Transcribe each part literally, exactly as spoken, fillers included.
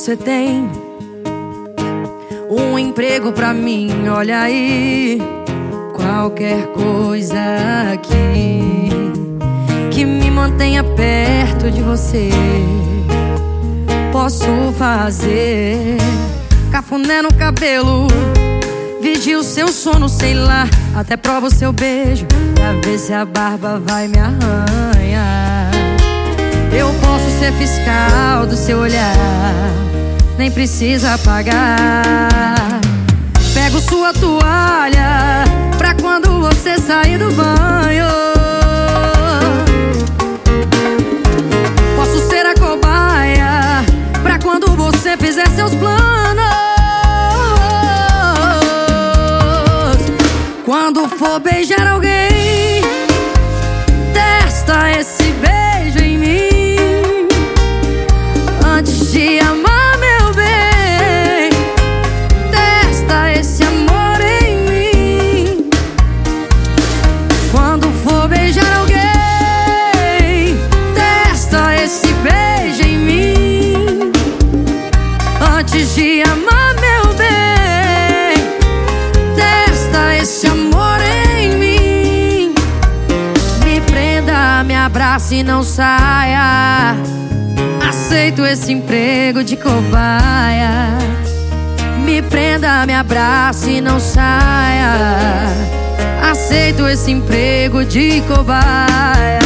você tem um emprego pra mim, olha aí. Qualquer coisa aqui que me mantenha perto de você posso fazer. Cafuné no cabelo, vigio seu sono, sei lá. Até provo seu beijo pra ver se a barba vai me arranhar. Eu posso ser fiscal do seu olhar, nem precisa pagar. Pego sua toalha pra quando você sair do banho. Posso ser a cobaia pra quando você fizer seus planos. Quando for beijar alguém, testa esse beijo em mim antes de amar, meu bem. Testa esse amor em mim. Quando for beijar alguém, testa esse beijo em mim antes de amar, meu bem. Testa esse amor em mim. Me prenda, me abrace e não saia. Aceito esse emprego de cobaia. Me prenda, me abrace e não saia. Aceito esse emprego de cobaia.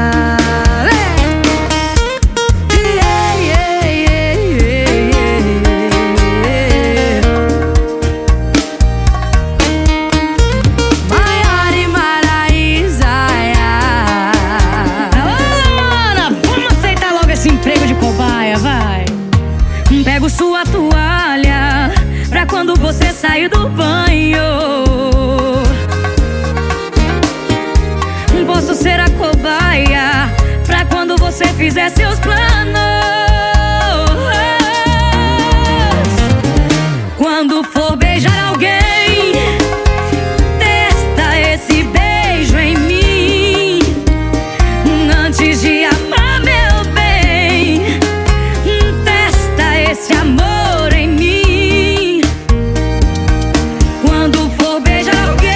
Pego sua toalha pra quando você sair do banho. Posso ser a cobaia pra quando você fizer seus planos. Quando for beijar alguém, testa esse beijo em mim antes de amar, meu bem. Esse amor em mim. Quando for beijar alguém,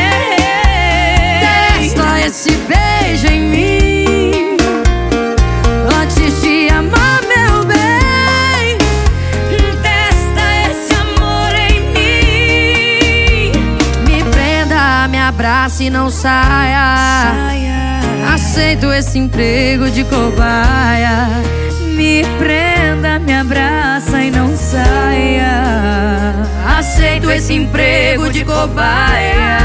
testa esse beijo em mim antes de amar, meu bem. Testa esse amor em mim. Me prenda, me abrace e não saia. Aceito esse emprego de cobaia. Me prenda, me abraça e não saia. Aceito esse emprego de cobaia.